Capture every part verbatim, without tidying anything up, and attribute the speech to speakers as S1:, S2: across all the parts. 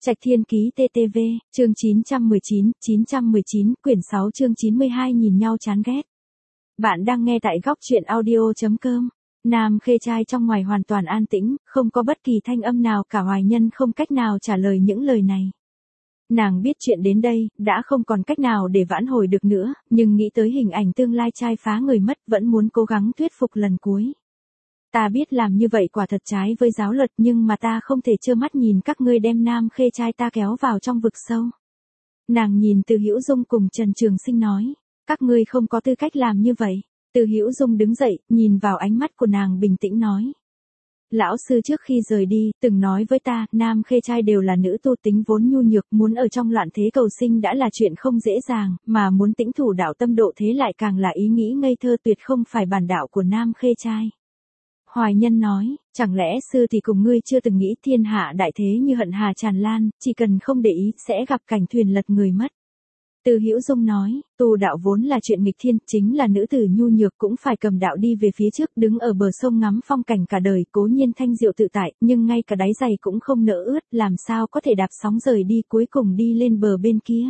S1: Trạch Thiên Ký tê tê vê, chương chín trăm mười chín, chín trăm mười chín, quyển sáu chương chín mươi hai nhìn nhau chán ghét. Bạn đang nghe tại góc truyện audio chấm com. Nam Khê trai trong ngoài hoàn toàn an tĩnh, không có bất kỳ thanh âm nào cả. Hoài Nhân không cách nào trả lời những lời này. Nàng biết chuyện đến đây, đã không còn cách nào để vãn hồi được nữa, nhưng nghĩ tới hình ảnh tương lai trai phá người mất vẫn muốn cố gắng thuyết phục lần cuối. Ta biết làm như vậy quả thật trái với giáo luật, nhưng mà ta không thể trơ mắt nhìn các ngươi đem Nam Khê trai ta kéo vào trong vực sâu. Nàng nhìn Từ Hữu Dung cùng Trần Trường Sinh nói, các ngươi không có tư cách làm như vậy. Từ Hữu Dung đứng dậy, nhìn vào ánh mắt của nàng bình tĩnh nói. Lão sư trước khi rời đi, từng nói với ta, Nam Khê trai đều là nữ tu tính vốn nhu nhược, muốn ở trong loạn thế cầu sinh đã là chuyện không dễ dàng, mà muốn tĩnh thủ đạo tâm độ thế lại càng là ý nghĩ ngây thơ, tuyệt không phải bản đạo của Nam Khê trai. Hoài Nhân nói, chẳng lẽ sư thì cùng ngươi chưa từng nghĩ thiên hạ đại thế như hận hà tràn lan, chỉ cần không để ý sẽ gặp cảnh thuyền lật người mất. Từ Hữu Dung nói, tu đạo vốn là chuyện nghịch thiên, chính là nữ tử nhu nhược cũng phải cầm đạo đi về phía trước, đứng ở bờ sông ngắm phong cảnh cả đời, cố nhiên thanh diệu tự tại, nhưng ngay cả đáy giày cũng không nỡ ướt, làm sao có thể đạp sóng rời đi cuối cùng đi lên bờ bên kia.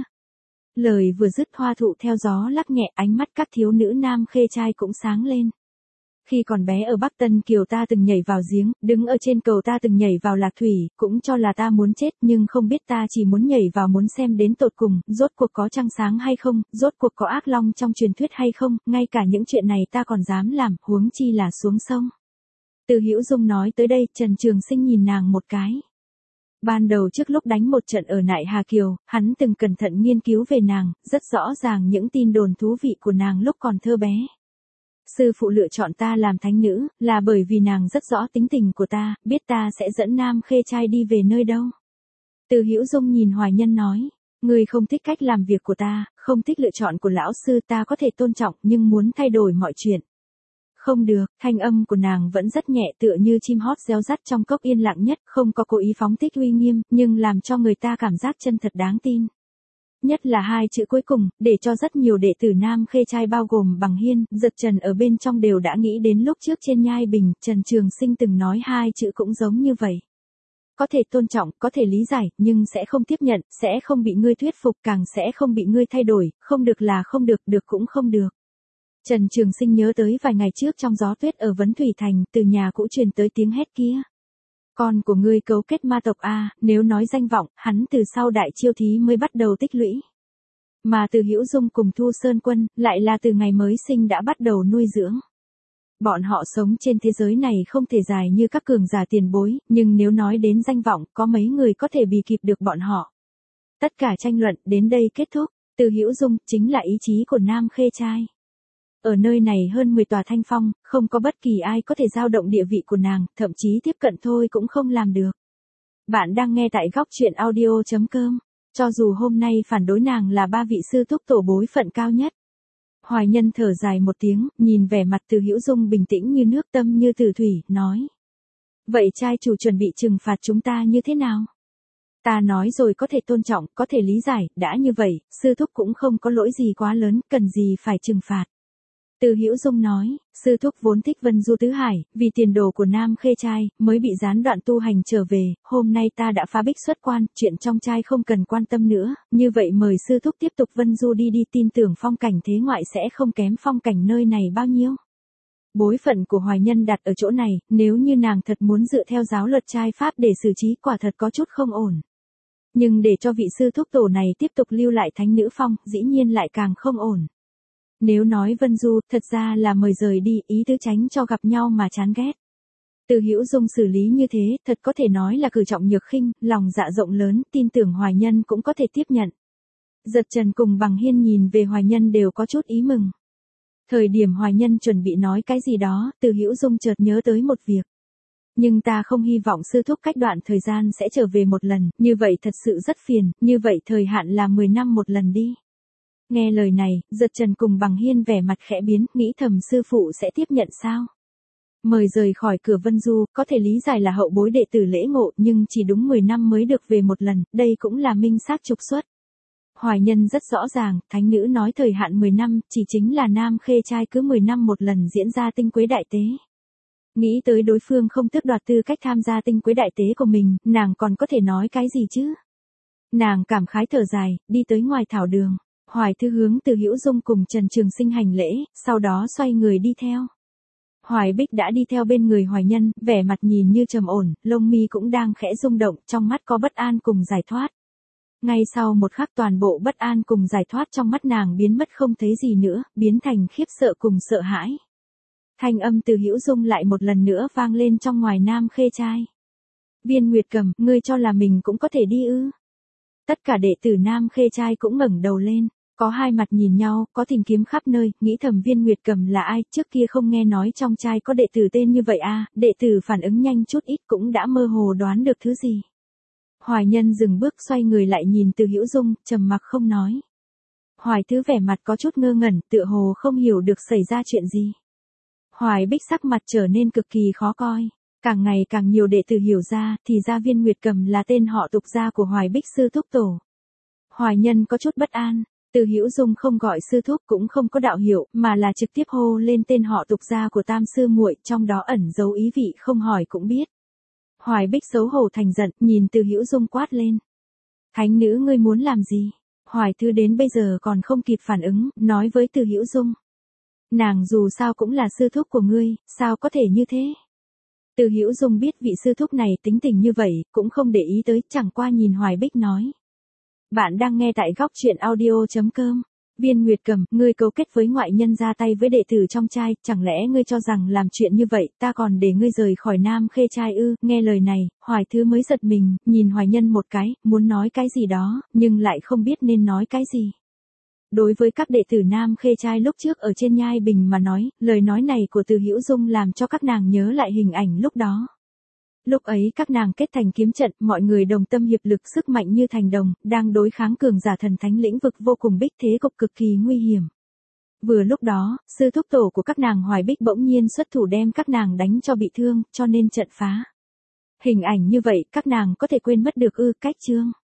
S1: Lời vừa dứt, hoa thụ theo gió lắc nhẹ, ánh mắt các thiếu nữ Nam Khê trai cũng sáng lên. Khi còn bé ở Bắc Tân Kiều ta từng nhảy vào giếng, đứng ở trên cầu ta từng nhảy vào lạc thủy, cũng cho là ta muốn chết, nhưng không biết ta chỉ muốn nhảy vào muốn xem đến tột cùng, rốt cuộc có trăng sáng hay không, rốt cuộc có ác long trong truyền thuyết hay không, ngay cả những chuyện này ta còn dám làm, huống chi là xuống sông. Từ Hữu Dung nói tới đây, Trần Trường Sinh nhìn nàng một cái. Ban đầu trước lúc đánh một trận ở Nại Hà Kiều, hắn từng cẩn thận nghiên cứu về nàng, rất rõ ràng những tin đồn thú vị của nàng lúc còn thơ bé. Sư phụ lựa chọn ta làm thánh nữ, là bởi vì nàng rất rõ tính tình của ta, biết ta sẽ dẫn Nam Khê trai đi về nơi đâu. Từ Hữu Dung nhìn Hoài Nhân nói, ngươi không thích cách làm việc của ta, không thích lựa chọn của lão sư, ta có thể tôn trọng, nhưng muốn thay đổi mọi chuyện. Không được, thanh âm của nàng vẫn rất nhẹ, tựa như chim hót réo rắt trong cốc yên lặng nhất, không có cố ý phóng thích uy nghiêm, nhưng làm cho người ta cảm giác chân thật đáng tin. Nhất là hai chữ cuối cùng, để cho rất nhiều đệ tử Nam Khê trai bao gồm Bằng Hiên, Giật Trần ở bên trong đều đã nghĩ đến lúc trước trên nhai bình, Trần Trường Sinh từng nói hai chữ cũng giống như vậy. Có thể tôn trọng, có thể lý giải, nhưng sẽ không tiếp nhận, sẽ không bị ngươi thuyết phục, càng sẽ không bị ngươi thay đổi, không được là không được, được cũng không được. Trần Trường Sinh nhớ tới vài ngày trước trong gió tuyết ở Vấn Thủy Thành, từ nhà cũ truyền tới tiếng hét kia. Con của ngươi cấu kết ma tộc a, nếu nói danh vọng, hắn từ sau đại chiêu thí mới bắt đầu tích lũy. Mà Từ Hữu Dung cùng Thu Sơn Quân, lại là từ ngày mới sinh đã bắt đầu nuôi dưỡng. Bọn họ sống trên thế giới này không thể dài như các cường giả tiền bối, nhưng nếu nói đến danh vọng, có mấy người có thể bì kịp được bọn họ. Tất cả tranh luận đến đây kết thúc, Từ Hữu Dung chính là ý chí của Nam Khê trai. Ở nơi này hơn mười tòa thanh phong, không có bất kỳ ai có thể dao động địa vị của nàng, thậm chí tiếp cận thôi cũng không làm được. Bạn đang nghe tại góc truyện audio chấm com. Cho dù hôm nay phản đối nàng là ba vị sư thúc tổ bối phận cao nhất. Hoài Nhân thở dài một tiếng, nhìn vẻ mặt Từ Hữu Dung bình tĩnh như nước, tâm như tử thủy, nói. Vậy trai chủ chuẩn bị trừng phạt chúng ta như thế nào? Ta nói rồi, có thể tôn trọng, có thể lý giải, đã như vậy, sư thúc cũng không có lỗi gì quá lớn, cần gì phải trừng phạt. Từ Hữu Dung nói, sư thúc vốn thích Vân Du Tứ Hải, vì tiền đồ của Nam Khê trai, mới bị gián đoạn tu hành trở về, hôm nay ta đã phá bích xuất quan, chuyện trong trai không cần quan tâm nữa, như vậy mời sư thúc tiếp tục Vân Du đi đi, tin tưởng phong cảnh thế ngoại sẽ không kém phong cảnh nơi này bao nhiêu. Bối phận của Hoài Nhân đặt ở chỗ này, nếu như nàng thật muốn dựa theo giáo luật trai pháp để xử trí, quả thật có chút không ổn. Nhưng để cho vị sư thúc tổ này tiếp tục lưu lại thánh nữ phong, dĩ nhiên lại càng không ổn. Nếu nói Vân Du, thật ra là mời rời đi, ý tứ tránh cho gặp nhau mà chán ghét. Từ Hữu Dung xử lý như thế, thật có thể nói là cử trọng nhược khinh, lòng dạ rộng lớn, tin tưởng Hoài Nhân cũng có thể tiếp nhận. Giật Trần cùng Bằng Hiên nhìn về Hoài Nhân đều có chút ý mừng. Thời điểm Hoài Nhân chuẩn bị nói cái gì đó, Từ Hữu Dung chợt nhớ tới một việc. Nhưng ta không hy vọng sư thúc cách đoạn thời gian sẽ trở về một lần, như vậy thật sự rất phiền, như vậy thời hạn là mười năm một lần đi. Nghe lời này, Giật Trần cùng Bằng Hiên vẻ mặt khẽ biến, nghĩ thầm sư phụ sẽ tiếp nhận sao? Mời rời khỏi cửa Vân Du, có thể lý giải là hậu bối đệ tử lễ ngộ, nhưng chỉ đúng mười năm mới được về một lần, đây cũng là minh xác trục xuất. Hoài Nhân rất rõ ràng, thánh nữ nói thời hạn mười năm, chỉ chính là Nam Khê trai cứ mười năm một lần diễn ra tinh quế đại tế. Nghĩ tới đối phương không tước đoạt tư cách tham gia tinh quế đại tế của mình, nàng còn có thể nói cái gì chứ? Nàng cảm khái thở dài, đi tới ngoài thảo đường. Hoài Thư hướng Từ Hữu Dung cùng Trần Trường Sinh hành lễ, sau đó xoay người đi theo. Hoài Bích đã đi theo bên người Hoài Nhân, vẻ mặt nhìn như trầm ổn, lông mi cũng đang khẽ rung động, trong mắt có bất an cùng giải thoát. Ngay sau một khắc toàn bộ bất an cùng giải thoát trong mắt nàng biến mất không thấy gì nữa, biến thành khiếp sợ cùng sợ hãi. Thanh âm Từ Hữu Dung lại một lần nữa vang lên trong ngoài Nam Khê Trai. Viên Nguyệt Cầm, ngươi cho là mình cũng có thể đi ư? Tất cả đệ tử Nam Khê Trai cũng ngẩng đầu lên, có hai mặt nhìn nhau, có tìm kiếm khắp nơi, nghĩ thầm Viên Nguyệt Cầm là ai, trước kia không nghe nói trong trai có đệ tử tên như vậy à, đệ tử phản ứng nhanh chút ít cũng đã mơ hồ đoán được thứ gì. Hoài Nhân dừng bước xoay người lại nhìn Từ Hữu Dung, trầm mặc không nói. Hoài Thứ vẻ mặt có chút ngơ ngẩn, tựa hồ không hiểu được xảy ra chuyện gì. Hoài Bích sắc mặt trở nên cực kỳ khó coi. Càng ngày càng nhiều đệ tử hiểu ra, thì ra Viên Nguyệt Cầm là tên họ tục gia của Hoài Bích sư thúc tổ. Hoài Nhân có chút bất an, Từ Hữu Dung không gọi sư thúc cũng không có đạo hiệu, mà là trực tiếp hô lên tên họ tục gia của tam sư muội, trong đó ẩn dấu ý vị không hỏi cũng biết. Hoài Bích xấu hổ thành giận, nhìn Từ Hữu Dung quát lên. Thánh nữ ngươi muốn làm gì? Hoài Thư đến bây giờ còn không kịp phản ứng, nói với Từ Hữu Dung. Nàng dù sao cũng là sư thúc của ngươi, sao có thể như thế? Từ Hữu Dung biết vị sư thúc này tính tình như vậy, cũng không để ý tới, chẳng qua nhìn Hoài Bích nói. Bạn đang nghe tại góc truyện audio chấm com. Viên Nguyệt Cầm, ngươi cấu kết với ngoại nhân ra tay với đệ tử trong trai, chẳng lẽ ngươi cho rằng làm chuyện như vậy, ta còn để ngươi rời khỏi Nam Khê Trai ư? Nghe lời này, Hoài Thứ mới giật mình, nhìn Hoài Nhân một cái, muốn nói cái gì đó, nhưng lại không biết nên nói cái gì. Đối với các đệ tử Nam Khê Trai lúc trước ở trên Nhai Bình mà nói, lời nói này của Từ Hữu Dung làm cho các nàng nhớ lại hình ảnh lúc đó. Lúc ấy các nàng kết thành kiếm trận, mọi người đồng tâm hiệp lực sức mạnh như thành đồng, đang đối kháng cường giả thần thánh lĩnh vực vô cùng bích thế cục cực kỳ nguy hiểm. Vừa lúc đó, sư thúc tổ của các nàng Hoài Bích bỗng nhiên xuất thủ đem các nàng đánh cho bị thương, cho nên trận phá. Hình ảnh như vậy các nàng có thể quên mất được ư? Cách chương.